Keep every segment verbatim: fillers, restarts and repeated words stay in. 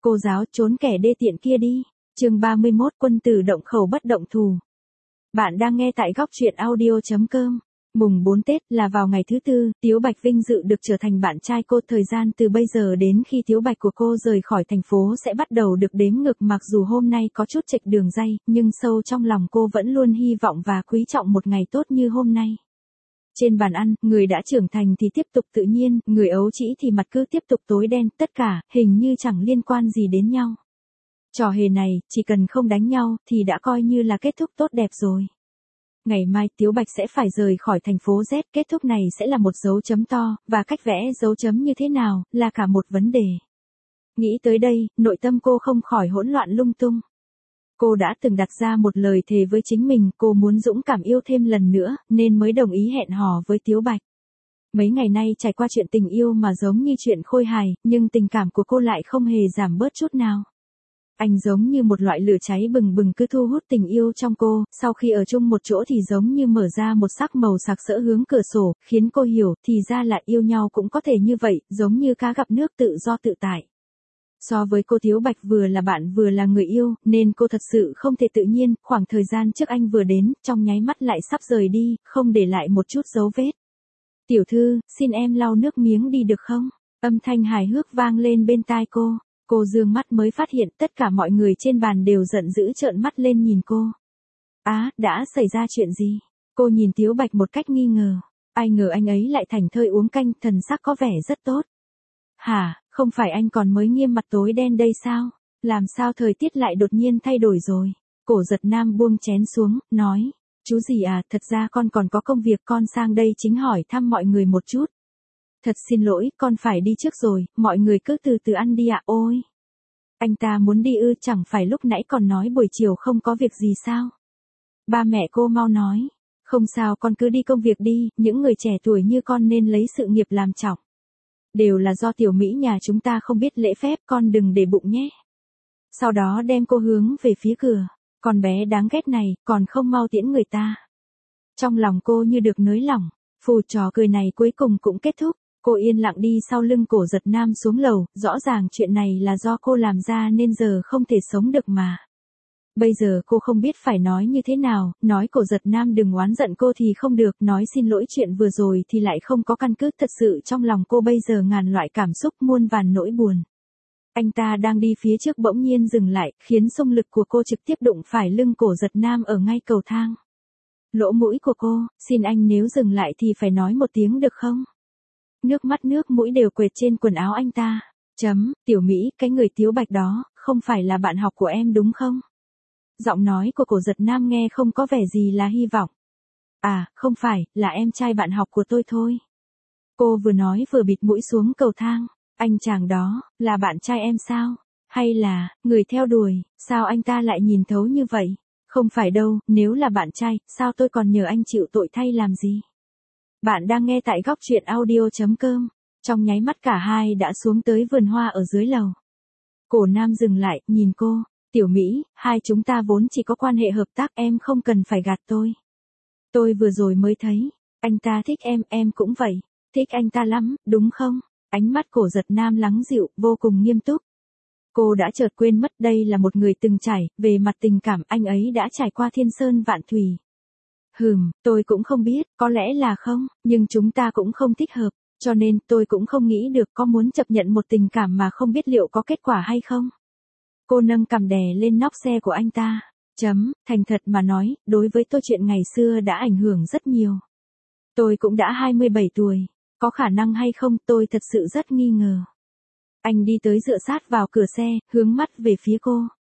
Cô giáo trốn kẻ đê tiện kia đi. Chương ba mươi mốt Quân tử động khẩu bất động thù. Bạn đang nghe tại góc truyện audio chấm com. Mùng bốn Tết là vào ngày thứ tư, Tiếu Bạch vinh dự được trở thành bạn trai cô. Thời gian từ bây giờ đến khi Tiếu Bạch của cô rời khỏi thành phố sẽ bắt đầu được đếm ngược. Mặc dù hôm nay có chút chệch đường ray, nhưng sâu trong lòng cô vẫn luôn hy vọng và quý trọng một ngày tốt như hôm nay. Trên bàn ăn, người đã trưởng thành thì tiếp tục tự nhiên, người ấu trĩ thì mặt cứ tiếp tục tối đen, tất cả, hình như chẳng liên quan gì đến nhau. Trò hề này, chỉ cần không đánh nhau, thì đã coi như là kết thúc tốt đẹp rồi. Ngày mai Tiếu Bạch sẽ phải rời khỏi thành phố Z, kết thúc này sẽ là một dấu chấm to, và cách vẽ dấu chấm như thế nào, là cả một vấn đề. Nghĩ tới đây, nội tâm cô không khỏi hỗn loạn lung tung. Cô đã từng đặt ra một lời thề với chính mình, cô muốn dũng cảm yêu thêm lần nữa, nên mới đồng ý hẹn hò với Tiếu Bạch. Mấy ngày nay trải qua chuyện tình yêu mà giống như chuyện khôi hài, nhưng tình cảm của cô lại không hề giảm bớt chút nào. Anh giống như một loại lửa cháy bừng bừng cứ thu hút tình yêu trong cô, sau khi ở chung một chỗ thì giống như mở ra một sắc màu sặc sỡ hướng cửa sổ, khiến cô hiểu, thì ra là yêu nhau cũng có thể như vậy, giống như cá gặp nước tự do tự tại. So với cô Tiếu Bạch vừa là bạn vừa là người yêu, nên cô thật sự không thể tự nhiên, khoảng thời gian trước anh vừa đến, trong nháy mắt lại sắp rời đi, không để lại một chút dấu vết. Tiểu thư, xin em lau nước miếng đi được không? Âm thanh hài hước vang lên bên tai cô. Cô dương mắt mới phát hiện tất cả mọi người trên bàn đều giận dữ trợn mắt lên nhìn cô. Á, đã xảy ra chuyện gì? Cô nhìn Tiếu Bạch một cách nghi ngờ. Ai ngờ anh ấy lại thảnh thơi uống canh, thần sắc có vẻ rất tốt. Hả, không phải anh còn mới nghiêm mặt tối đen đây sao? Làm sao thời tiết lại đột nhiên thay đổi rồi? Cổ Giật Nam buông chén xuống, nói. Chú gì à, thật ra con còn có công việc, con sang đây chính hỏi thăm mọi người một chút. Thật xin lỗi, con phải đi trước rồi, mọi người cứ từ từ ăn đi ạ. Ôi! Anh ta muốn đi ư, chẳng phải lúc nãy còn nói buổi chiều không có việc gì sao? Ba mẹ cô mau nói. Không sao, con cứ đi công việc đi, những người trẻ tuổi như con nên lấy sự nghiệp làm trọng. Đều là do tiểu Mỹ nhà chúng ta không biết lễ phép, con đừng để bụng nhé. Sau đó đem cô hướng về phía cửa. Con bé đáng ghét này, còn không mau tiễn người ta. Trong lòng cô như được nới lỏng, phù trò cười này cuối cùng cũng kết thúc. Cô yên lặng đi sau lưng Cổ Giật Nam xuống lầu, rõ ràng chuyện này là do cô làm ra nên giờ không thể sống được mà. Bây giờ cô không biết phải nói như thế nào, nói Cổ Giật Nam đừng oán giận cô thì không được, nói xin lỗi chuyện vừa rồi thì lại không có căn cứ. Thật sự trong lòng cô bây giờ ngàn loại cảm xúc, muôn vàn nỗi buồn. Anh ta đang đi phía trước bỗng nhiên dừng lại, khiến xung lực của cô trực tiếp đụng phải lưng Cổ Giật Nam ở ngay cầu thang. Lỗ mũi của cô, xin anh nếu dừng lại thì phải nói một tiếng được không? Nước mắt nước mũi đều quệt trên quần áo anh ta. Chấm, tiểu Mỹ, cái người Tiếu Bạch đó, không phải là bạn học của em đúng không? Giọng nói của Cổ Giật Nam nghe không có vẻ gì là hy vọng. À, không phải, là em trai bạn học của tôi thôi. Cô vừa nói vừa bịt mũi xuống cầu thang. Anh chàng đó, là bạn trai em sao? Hay là, người theo đuổi, sao anh ta lại nhìn thấu như vậy? Không phải đâu, nếu là bạn trai, sao tôi còn nhờ anh chịu tội thay làm gì? Bạn đang nghe tại góc truyện audio chấm com. Trong nháy mắt cả hai đã xuống tới vườn hoa ở dưới lầu. Cổ Nam dừng lại, nhìn cô. Tiểu Mỹ, hai chúng ta vốn chỉ có quan hệ hợp tác, em không cần phải gạt tôi. Tôi vừa rồi mới thấy, anh ta thích em, em cũng vậy. Thích anh ta lắm, đúng không? Ánh mắt Cổ Giật Nam lắng dịu, vô cùng nghiêm túc. Cô đã chợt quên mất đây là một người từng trải, về mặt tình cảm anh ấy đã trải qua thiên sơn vạn thủy. Hừm, tôi cũng không biết, có lẽ là không, nhưng chúng ta cũng không thích hợp, cho nên tôi cũng không nghĩ được có muốn chấp nhận một tình cảm mà không biết liệu có kết quả hay không. Cô nâng cằm đè lên nóc xe của anh ta. Chấm, thành thật mà nói, đối với tôi chuyện ngày xưa đã ảnh hưởng rất nhiều. Tôi cũng đã hai mươi bảy tuổi, có khả năng hay không tôi thật sự rất nghi ngờ. Anh đi tới dựa sát vào cửa xe, hướng mắt về phía cô.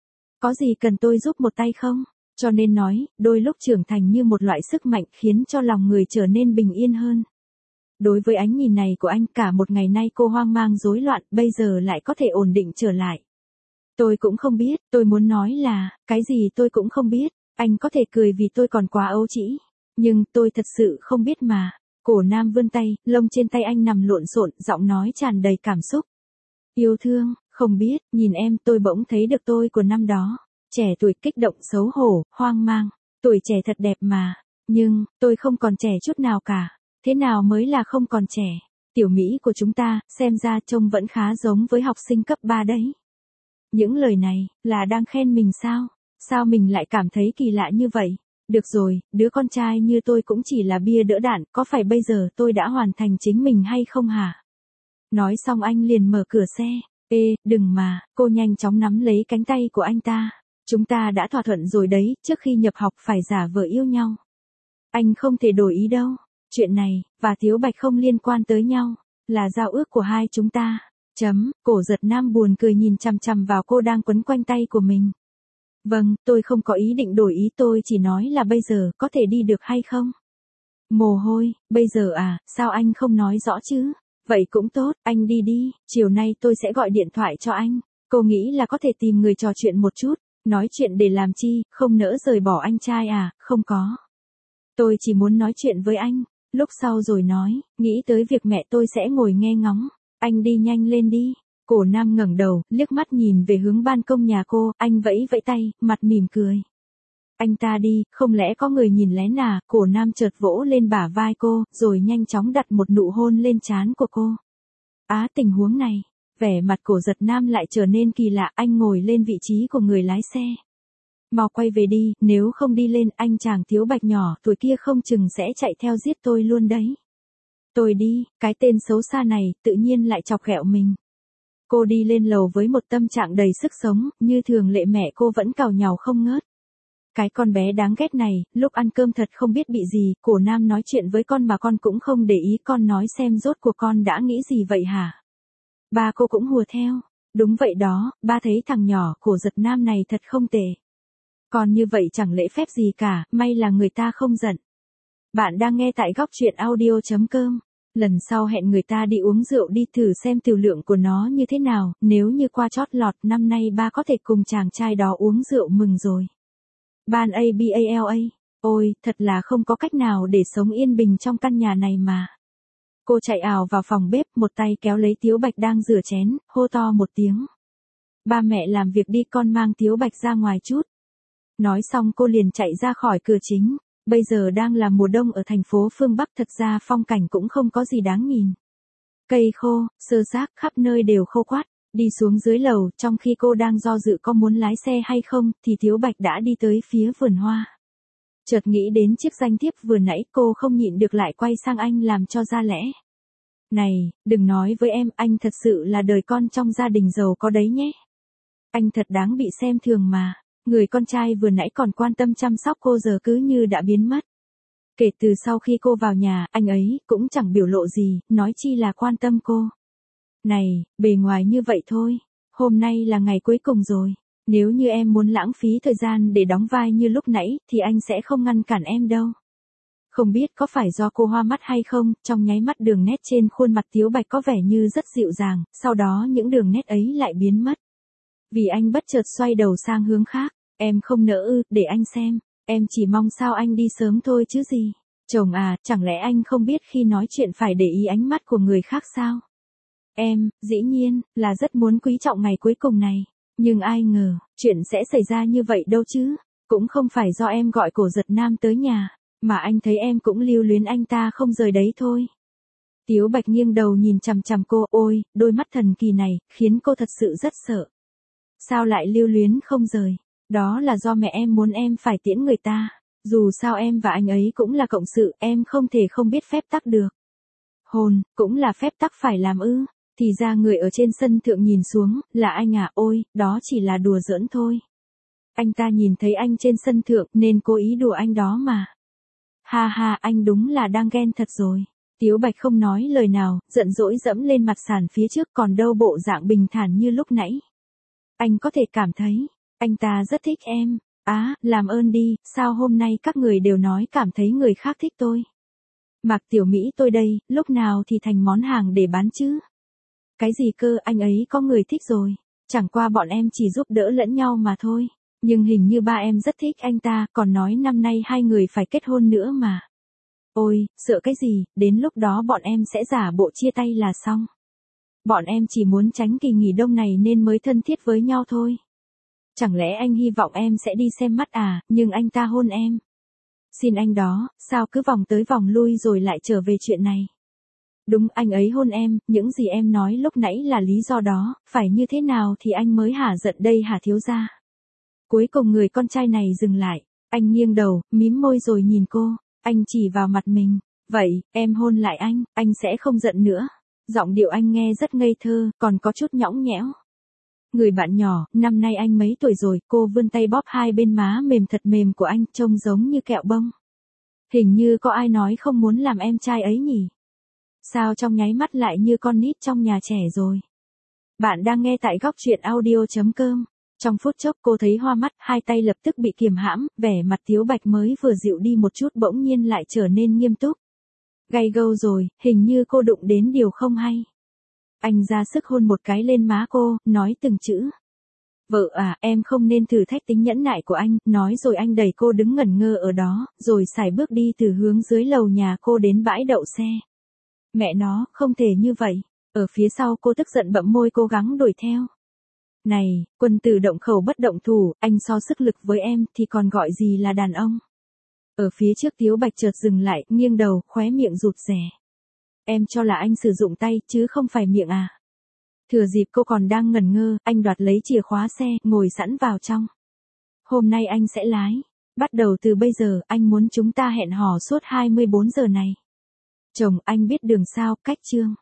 Có gì cần tôi giúp một tay không? Cho nên nói, đôi lúc trưởng thành như một loại sức mạnh khiến cho lòng người trở nên bình yên hơn. Đối với ánh nhìn này của anh, cả một ngày nay cô hoang mang rối loạn, bây giờ lại có thể ổn định trở lại. Tôi cũng không biết, tôi muốn nói là, cái gì tôi cũng không biết, anh có thể cười vì tôi còn quá ấu trĩ, nhưng tôi thật sự không biết mà. Cổ Nam vươn tay, lông trên tay anh nằm lộn xộn, giọng nói tràn đầy cảm xúc. Yêu thương, không biết, nhìn em tôi bỗng thấy được tôi của năm đó. Trẻ tuổi kích động xấu hổ, hoang mang, tuổi trẻ thật đẹp mà, nhưng, tôi không còn trẻ chút nào cả, thế nào mới là không còn trẻ? Tiểu Mỹ của chúng ta, xem ra trông vẫn khá giống với học sinh cấp ba đấy. Những lời này, là đang khen mình sao? Sao mình lại cảm thấy kỳ lạ như vậy? Được rồi, đứa con trai như tôi cũng chỉ là bia đỡ đạn, có phải bây giờ tôi đã hoàn thành chính mình hay không hả? Nói xong anh liền mở cửa xe. Ê, đừng mà, cô nhanh chóng nắm lấy cánh tay của anh ta. Chúng ta đã thỏa thuận rồi đấy, trước khi nhập học phải giả vờ yêu nhau. Anh không thể đổi ý đâu. Chuyện này, và Tiếu Bạch không liên quan tới nhau, là giao ước của hai chúng ta. Chấm, Cổ Giật Nam buồn cười nhìn chằm chằm vào cô đang quấn quanh tay của mình. Vâng, tôi không có ý định đổi ý, tôi chỉ nói là bây giờ có thể đi được hay không? Mồ hôi, bây giờ à, sao anh không nói rõ chứ? Vậy cũng tốt, anh đi đi, chiều nay tôi sẽ gọi điện thoại cho anh. Cô nghĩ là có thể tìm người trò chuyện một chút, nói chuyện để làm chi, không nỡ rời bỏ anh trai à, không có. Tôi chỉ muốn nói chuyện với anh, lúc sau rồi nói, nghĩ tới việc mẹ tôi sẽ ngồi nghe ngóng. Anh đi nhanh lên đi. Cổ Nam ngẩng đầu, liếc mắt nhìn về hướng ban công nhà cô, anh vẫy vẫy tay, mặt mỉm cười. Anh ta đi, không lẽ có người nhìn lén à? Cổ Nam chợt vỗ lên bả vai cô, rồi nhanh chóng đặt một nụ hôn lên trán của cô. Á, tình huống này, vẻ mặt Cổ Giật Nam lại trở nên kỳ lạ, anh ngồi lên vị trí của người lái xe. Mau quay về đi, nếu không đi lên, anh chàng Tiếu Bạch nhỏ tuổi kia không chừng sẽ chạy theo giết tôi luôn đấy. Tôi đi, cái tên xấu xa này, tự nhiên lại chọc ghẹo mình. Cô đi lên lầu với một tâm trạng đầy sức sống, như thường lệ mẹ cô vẫn càu nhàu không ngớt. Cái con bé đáng ghét này, lúc ăn cơm thật không biết bị gì, Cổ Nam nói chuyện với con mà con cũng không để ý, con nói xem rốt cuộc con đã nghĩ gì vậy hả? Ba cô cũng hùa theo. Đúng vậy đó, ba thấy thằng nhỏ Cổ Giật Nam này thật không tệ. Còn như vậy chẳng lễ phép gì cả, may là người ta không giận. Bạn đang nghe tại góc truyện audio chấm com. Lần sau hẹn người ta đi uống rượu đi thử xem tiểu lượng của nó như thế nào, nếu như qua chót lọt năm nay ba có thể cùng chàng trai đó uống rượu mừng rồi. Ban a bala, ôi, thật là không có cách nào để sống yên bình trong căn nhà này mà. Cô chạy ào vào phòng bếp, một tay kéo lấy Tiếu Bạch đang rửa chén, hô to một tiếng. Ba mẹ làm việc đi, con mang Tiếu Bạch ra ngoài chút. Nói xong cô liền chạy ra khỏi cửa chính. Bây giờ đang là mùa đông ở thành phố phương Bắc, thật ra phong cảnh cũng không có gì đáng nhìn. Cây khô, sơ xác khắp nơi đều khô quắt. Đi xuống dưới lầu, trong khi cô đang do dự có muốn lái xe hay không, thì Tiếu Bạch đã đi tới phía vườn hoa. Chợt nghĩ đến chiếc danh thiếp vừa nãy, cô không nhịn được lại quay sang anh làm cho ra lẽ. Này, đừng nói với em, anh thật sự là đời con trong gia đình giàu có đấy nhé. Anh thật đáng bị xem thường mà. Người con trai vừa nãy còn quan tâm chăm sóc cô giờ cứ như đã biến mất. Kể từ sau khi cô vào nhà, anh ấy cũng chẳng biểu lộ gì, nói chi là quan tâm cô. Này, bề ngoài như vậy thôi. Hôm nay là ngày cuối cùng rồi. Nếu như em muốn lãng phí thời gian để đóng vai như lúc nãy, thì anh sẽ không ngăn cản em đâu. Không biết có phải do cô hoa mắt hay không, trong nháy mắt đường nét trên khuôn mặt Tiếu Bạch có vẻ như rất dịu dàng, sau đó những đường nét ấy lại biến mất. Vì anh bất chợt xoay đầu sang hướng khác. Em không nỡ ư, để anh xem. Em chỉ mong sao anh đi sớm thôi chứ gì. Chồng à, chẳng lẽ anh không biết khi nói chuyện phải để ý ánh mắt của người khác sao? Em, dĩ nhiên, là rất muốn quý trọng ngày cuối cùng này. Nhưng ai ngờ, chuyện sẽ xảy ra như vậy đâu chứ. Cũng không phải do em gọi Cổ Giật Nam tới nhà, mà anh thấy em cũng lưu luyến anh ta không rời đấy thôi. Tiếu Bạch nghiêng đầu nhìn chằm chằm cô, ôi, đôi mắt thần kỳ này, khiến cô thật sự rất sợ. Sao lại lưu luyến không rời? Đó là do mẹ em muốn em phải tiễn người ta. Dù sao em và anh ấy cũng là cộng sự, em không thể không biết phép tắc được. Hôn, cũng là phép tắc phải làm ư. Thì ra người ở trên sân thượng nhìn xuống, là anh à, ôi, đó chỉ là đùa giỡn thôi. Anh ta nhìn thấy anh trên sân thượng, nên cố ý đùa anh đó mà. Ha ha, anh đúng là đang ghen thật rồi. Tiếu Bạch không nói lời nào, giận dỗi dẫm lên mặt sàn phía trước, còn đâu bộ dạng bình thản như lúc nãy. Anh có thể cảm thấy, anh ta rất thích em. Á, à, làm ơn đi, sao hôm nay các người đều nói cảm thấy người khác thích tôi. Mạc Tiểu Mỹ tôi đây, lúc nào thì thành món hàng để bán chứ? Cái gì cơ, anh ấy có người thích rồi. Chẳng qua bọn em chỉ giúp đỡ lẫn nhau mà thôi. Nhưng hình như ba em rất thích anh ta, còn nói năm nay hai người phải kết hôn nữa mà. Ôi, sợ cái gì, đến lúc đó bọn em sẽ giả bộ chia tay là xong. Bọn em chỉ muốn tránh kỳ nghỉ đông này nên mới thân thiết với nhau thôi. Chẳng lẽ anh hy vọng em sẽ đi xem mắt à, nhưng anh ta hôn em. Xin anh đó, sao cứ vòng tới vòng lui rồi lại trở về chuyện này. Đúng, anh ấy hôn em, những gì em nói lúc nãy là lý do đó, phải như thế nào thì anh mới hả giận đây hả thiếu gia? Cuối cùng người con trai này dừng lại, anh nghiêng đầu, mím môi rồi nhìn cô, anh chỉ vào mặt mình, vậy, em hôn lại anh, anh sẽ không giận nữa. Giọng điệu anh nghe rất ngây thơ, còn có chút nhõng nhẽo. Người bạn nhỏ, năm nay anh mấy tuổi rồi, cô vươn tay bóp hai bên má mềm thật mềm của anh, trông giống như kẹo bông. Hình như có ai nói không muốn làm em trai ấy nhỉ? Sao trong nháy mắt lại như con nít trong nhà trẻ rồi? Bạn đang nghe tại góc truyện audio.com. Trong phút chốc cô thấy hoa mắt, hai tay lập tức bị kiềm hãm, vẻ mặt Tiếu Bạch mới vừa dịu đi một chút bỗng nhiên lại trở nên nghiêm túc. Gay gâu rồi, hình như cô đụng đến điều không hay. Anh ra sức hôn một cái lên má cô, nói từng chữ. Vợ à, em không nên thử thách tính nhẫn nại của anh, nói rồi anh đẩy cô đứng ngẩn ngơ ở đó, rồi sải bước đi từ hướng dưới lầu nhà cô đến bãi đậu xe. Mẹ nó, không thể như vậy. Ở phía sau cô tức giận bậm môi cố gắng đuổi theo. Này, quân tử động khẩu bất động thủ, anh so sức lực với em thì còn gọi gì là đàn ông. Ở phía trước Tiếu Bạch chợt dừng lại, nghiêng đầu, khóe miệng rụt rè. Em cho là anh sử dụng tay, chứ không phải miệng à. Thừa dịp cô còn đang ngẩn ngơ, anh đoạt lấy chìa khóa xe, ngồi sẵn vào trong. Hôm nay anh sẽ lái. Bắt đầu từ bây giờ, anh muốn chúng ta hẹn hò suốt hai mươi bốn giờ này. Chồng, anh biết đường sao, cách chương.